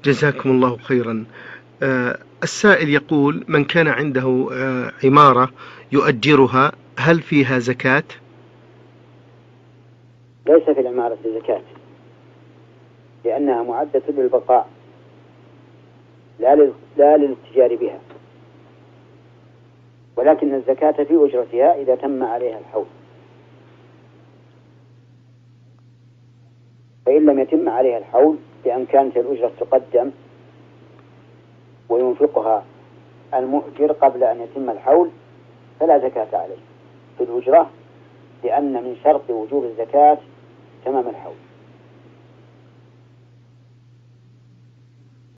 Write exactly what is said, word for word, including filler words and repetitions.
جزاكم الله خيرا. آه، السائل يقول: من كان عنده آه، عمارة يؤجرها هل فيها زكاة؟ ليس في العمارة زكاة، لأنها معدة للبقاء لا للاتجار بها، ولكن الزكاة في أجرتها إذا تم عليها الحول، فإن لم يتم عليها الحول بأن كانت الأجرة تقدم وينفقها المؤجر قبل أن يتم الحول فلا زكاة عليه في الأجرة، لأن من شرط وجوب الزكاة تمام الحول.